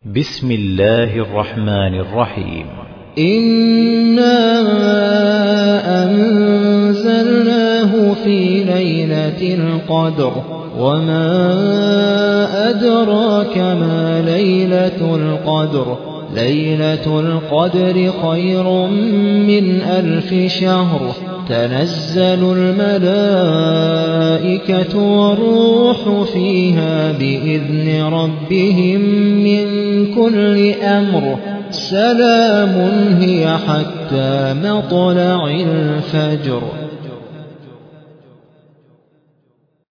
بسم الله الرحمن الرحيم. إنا أنزلناه في ليلة القدر وما أدراك ما ليلة القدر ليلة القدر خير من 1000 شهر تنزل الملائكة والروح فيها بإذن ربهم من كل أمر سلام هي حتى مطلع الفجر.